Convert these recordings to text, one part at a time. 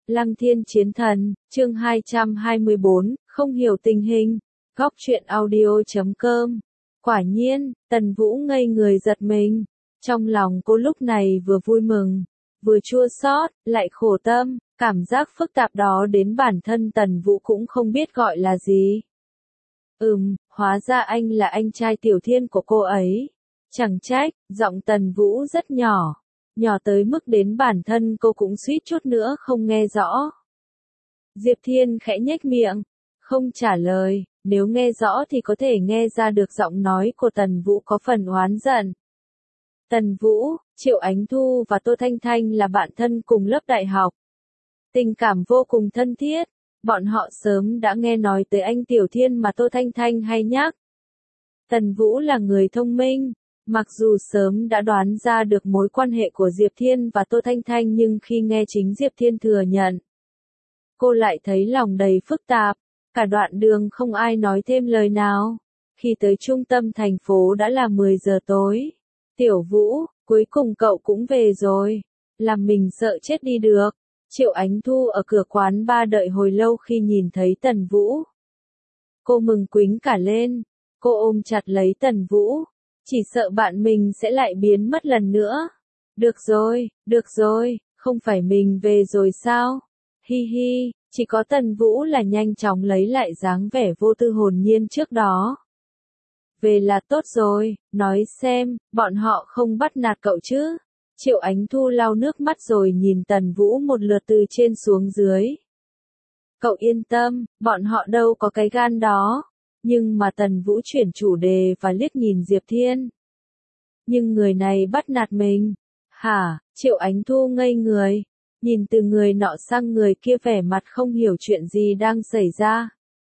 Lăng Thiên Chiến Thần, chương 224, không hiểu tình hình. Góc truyện audio.com. Quả nhiên, Tần Vũ ngây người giật mình. Trong lòng cô lúc này vừa vui mừng, vừa chua xót, lại khổ tâm, cảm giác phức tạp đó đến bản thân Tần Vũ cũng không biết gọi là gì. Hóa ra anh là anh trai Tiểu Thiên của cô ấy. Chẳng trách, giọng Tần Vũ rất nhỏ. Nhỏ tới mức đến bản thân cô cũng suýt chút nữa không nghe rõ. Diệp Thiên khẽ nhếch miệng, không trả lời, nếu nghe rõ thì có thể nghe ra được giọng nói của Tần Vũ có phần oán giận. Tần Vũ, Triệu Ánh Thu và Tô Thanh Thanh là bạn thân cùng lớp đại học. Tình cảm vô cùng thân thiết, bọn họ sớm đã nghe nói tới anh Tiểu Thiên mà Tô Thanh Thanh hay nhắc. Tần Vũ là người thông minh. Mặc dù sớm đã đoán ra được mối quan hệ của Diệp Thiên và Tô Thanh Thanh nhưng khi nghe chính Diệp Thiên thừa nhận, cô lại thấy lòng đầy phức tạp. Cả đoạn đường không ai nói thêm lời nào. Khi tới trung tâm thành phố đã là 10 giờ tối. Tiểu Vũ, cuối cùng cậu cũng về rồi. Làm mình sợ chết đi được. Triệu Ánh Thu ở cửa quán bar đợi hồi lâu khi nhìn thấy Tần Vũ. Cô mừng quính cả lên. Cô ôm chặt lấy Tần Vũ. Chỉ sợ bạn mình sẽ lại biến mất lần nữa. Được rồi, không phải mình về rồi sao? Hi hi, chỉ có Tần Vũ là nhanh chóng lấy lại dáng vẻ vô tư hồn nhiên trước đó. Về là tốt rồi, nói xem, bọn họ không bắt nạt cậu chứ? Triệu Ánh Thu lau nước mắt rồi nhìn Tần Vũ một lượt từ trên xuống dưới. Cậu yên tâm, bọn họ đâu có cái gan đó. Nhưng mà Tần Vũ chuyển chủ đề và liếc nhìn Diệp Thiên. Nhưng người này bắt nạt mình. Hả? Triệu Ánh Thu ngây người. Nhìn từ người nọ sang người kia vẻ mặt không hiểu chuyện gì đang xảy ra.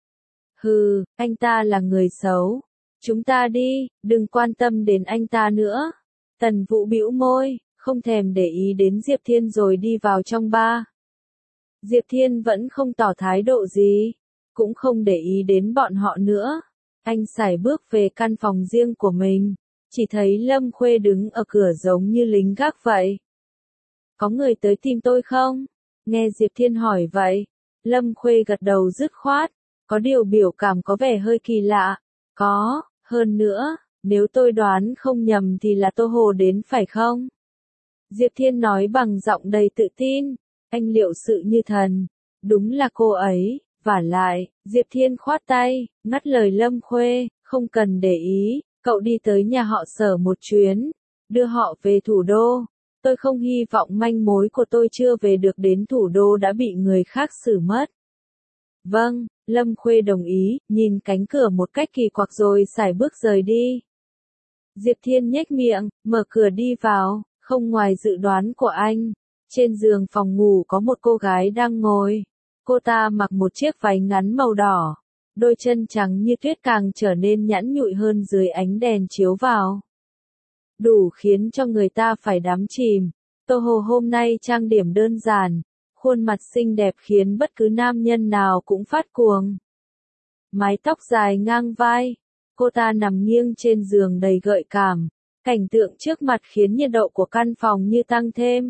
Hừ, anh ta là người xấu. Chúng ta đi, đừng quan tâm đến anh ta nữa. Tần Vũ bĩu môi, không thèm để ý đến Diệp Thiên rồi đi vào trong bar. Diệp Thiên vẫn không tỏ thái độ gì. Cũng không để ý đến bọn họ nữa. Anh sải bước về căn phòng riêng của mình. Chỉ thấy Lâm Khuê đứng ở cửa giống như lính gác vậy. Có người tới tìm tôi không? Nghe Diệp Thiên hỏi vậy. Lâm Khuê gật đầu dứt khoát. Có điều biểu cảm có vẻ hơi kỳ lạ. Có, hơn nữa, nếu tôi đoán không nhầm thì là Tô Hồ đến phải không? Diệp Thiên nói bằng giọng đầy tự tin. Anh liệu sự như thần. Đúng là cô ấy. Vả lại, Diệp Thiên khoát tay, ngắt lời Lâm Khuê, không cần để ý, cậu đi tới nhà họ Sở một chuyến, đưa họ về thủ đô. Tôi không hy vọng manh mối của tôi chưa về được đến thủ đô đã bị người khác xử mất. Vâng, Lâm Khuê đồng ý, nhìn cánh cửa một cách kỳ quặc rồi sải bước rời đi. Diệp Thiên nhếch miệng, mở cửa đi vào, không ngoài dự đoán của anh. Trên giường phòng ngủ có một cô gái đang ngồi. Cô ta mặc một chiếc váy ngắn màu đỏ, đôi chân trắng như tuyết càng trở nên nhẵn nhụi hơn dưới ánh đèn chiếu vào. Đủ khiến cho người ta phải đắm chìm. Tô Hồ hôm nay trang điểm đơn giản, khuôn mặt xinh đẹp khiến bất cứ nam nhân nào cũng phát cuồng. Mái tóc dài ngang vai, cô ta nằm nghiêng trên giường đầy gợi cảm, cảnh tượng trước mặt khiến nhiệt độ của căn phòng như tăng thêm.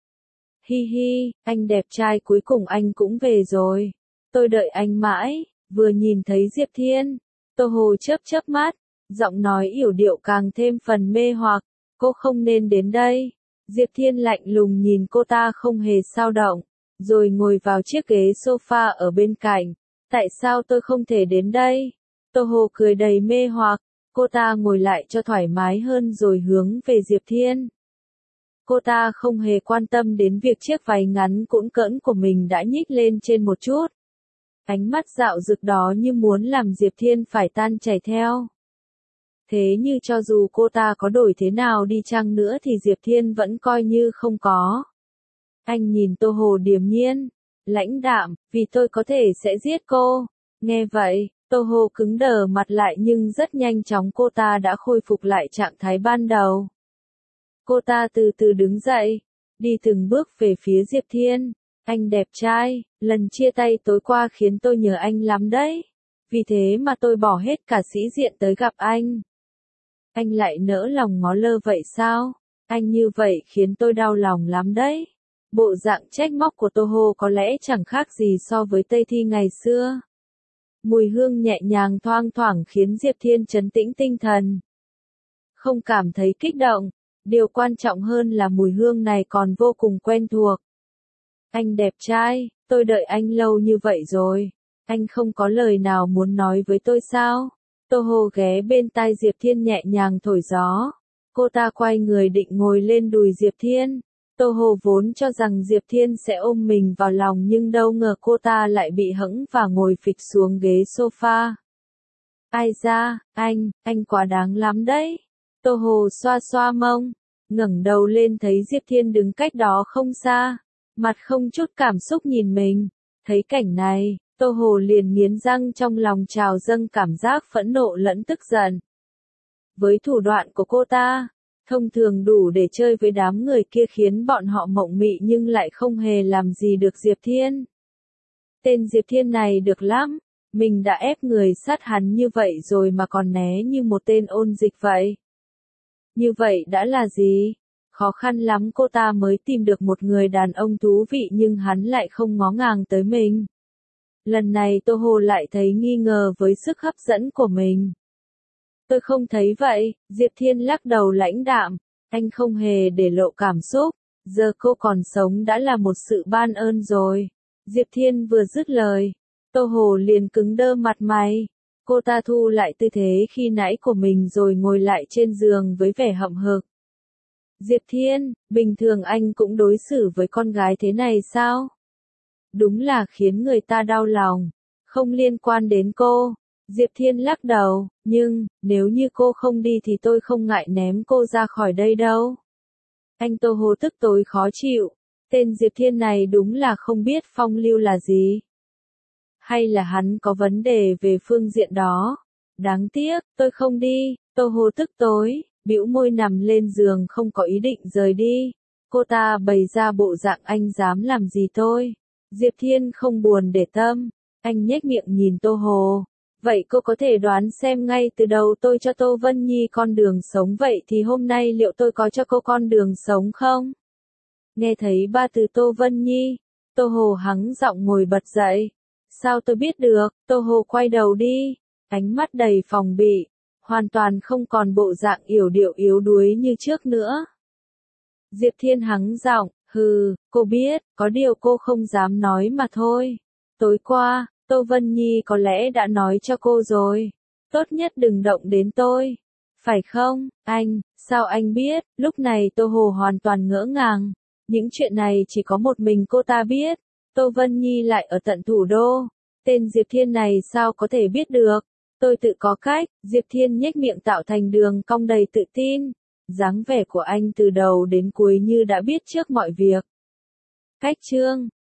Hi hi, anh đẹp trai cuối cùng anh cũng về rồi. Tôi đợi anh mãi, vừa nhìn thấy Diệp Thiên. Tô Hồ chớp mắt, giọng nói yểu điệu càng thêm phần mê hoặc. Cô không nên đến đây. Diệp Thiên lạnh lùng nhìn cô ta không hề dao động, rồi ngồi vào chiếc ghế sofa ở bên cạnh. Tại sao tôi không thể đến đây? Tô Hồ cười đầy mê hoặc, cô ta ngồi lại cho thoải mái hơn rồi hướng về Diệp Thiên. Cô ta không hề quan tâm đến việc chiếc váy ngắn cũn cỡn của mình đã nhích lên trên một chút. Ánh mắt dạo dực đó như muốn làm Diệp Thiên phải tan chảy theo. Thế như cho dù cô ta có đổi thế nào đi chăng nữa thì Diệp Thiên vẫn coi như không có. Anh nhìn Tô Hồ điềm nhiên, lãnh đạm, vì tôi có thể sẽ giết cô. Nghe vậy, Tô Hồ cứng đờ mặt lại nhưng rất nhanh chóng cô ta đã khôi phục lại trạng thái ban đầu. Cô ta từ từ đứng dậy, đi từng bước về phía Diệp Thiên. Anh đẹp trai, lần chia tay tối qua khiến tôi nhớ anh lắm đấy. Vì thế mà tôi bỏ hết cả sĩ diện tới gặp anh. Anh lại nỡ lòng ngó lơ vậy sao? Anh như vậy khiến tôi đau lòng lắm đấy. Bộ dạng trách móc của Tô Hồ có lẽ chẳng khác gì so với Tây Thi ngày xưa. Mùi hương nhẹ nhàng thoang thoảng khiến Diệp Thiên trấn tĩnh tinh thần. Không cảm thấy kích động, điều quan trọng hơn là mùi hương này còn vô cùng quen thuộc. Anh đẹp trai, tôi đợi anh lâu như vậy rồi. Anh không có lời nào muốn nói với tôi sao? Tô Hồ ghé bên tai Diệp Thiên nhẹ nhàng thổi gió. Cô ta quay người định ngồi lên đùi Diệp Thiên. Tô Hồ vốn cho rằng Diệp Thiên sẽ ôm mình vào lòng nhưng đâu ngờ cô ta lại bị hẫng và ngồi phịch xuống ghế sofa. Ai da, anh quá đáng lắm đấy. Tô Hồ xoa xoa mông, ngẩng đầu lên thấy Diệp Thiên đứng cách đó không xa, mặt không chút cảm xúc nhìn mình. Thấy cảnh này, Tô Hồ liền nghiến răng, trong lòng trào dâng cảm giác phẫn nộ lẫn tức giận. Với thủ đoạn của cô ta, thông thường đủ để chơi với đám người kia khiến bọn họ mộng mị nhưng lại không hề làm gì được Diệp Thiên. Tên Diệp Thiên này được lắm, mình đã ép người sát hắn như vậy rồi mà còn né như một tên ôn dịch vậy. Như vậy đã là gì? Khó khăn lắm cô ta mới tìm được một người đàn ông thú vị nhưng hắn lại không ngó ngàng tới mình. Lần này Tô Hồ lại thấy nghi ngờ với sức hấp dẫn của mình. Tôi không thấy vậy, Diệp Thiên lắc đầu lãnh đạm, anh không hề để lộ cảm xúc, giờ cô còn sống đã là một sự ban ơn rồi. Diệp Thiên vừa dứt lời, Tô Hồ liền cứng đơ mặt mày. Cô ta thu lại tư thế khi nãy của mình rồi ngồi lại trên giường với vẻ hậm hực. Diệp Thiên, bình thường anh cũng đối xử với con gái thế này sao? Đúng là khiến người ta đau lòng, không liên quan đến cô. Diệp Thiên lắc đầu, nhưng, nếu như cô không đi thì tôi không ngại ném cô ra khỏi đây đâu. Anh Tô Hồ tức tối khó chịu, tên Diệp Thiên này đúng là không biết phong lưu là gì. Hay là hắn có vấn đề về phương diện đó? Đáng tiếc, tôi không đi. Tô Hồ tức tối, bĩu môi nằm lên giường không có ý định rời đi. Cô ta bày ra bộ dạng anh dám làm gì tôi. Diệp Thiên không buồn để tâm, anh nhếch miệng nhìn Tô Hồ. Vậy cô có thể đoán xem ngay từ đầu tôi cho Tô Vân Nhi con đường sống vậy thì hôm nay liệu tôi có cho cô con đường sống không? Nghe thấy ba từ Tô Vân Nhi, Tô Hồ hắng giọng ngồi bật dậy. Sao tôi biết được? Tô Hồ quay đầu đi, ánh mắt đầy phòng bị, hoàn toàn không còn bộ dạng yểu điệu yếu đuối như trước nữa. Diệp Thiên hắng giọng, hừ, cô biết, có điều cô không dám nói mà thôi. Tối qua, Tô Vân Nhi có lẽ đã nói cho cô rồi. Tốt nhất đừng động đến tôi. Phải không, anh, sao anh biết? Lúc này Tô Hồ hoàn toàn ngỡ ngàng. Những chuyện này chỉ có một mình cô ta biết. Tô Vân Nhi lại ở tận thủ đô. Tên Diệp Thiên này sao có thể biết được? Tôi tự có cách. Diệp Thiên nhếch miệng tạo thành đường cong đầy tự tin. Dáng vẻ của anh từ đầu đến cuối như đã biết trước mọi việc. Cách chương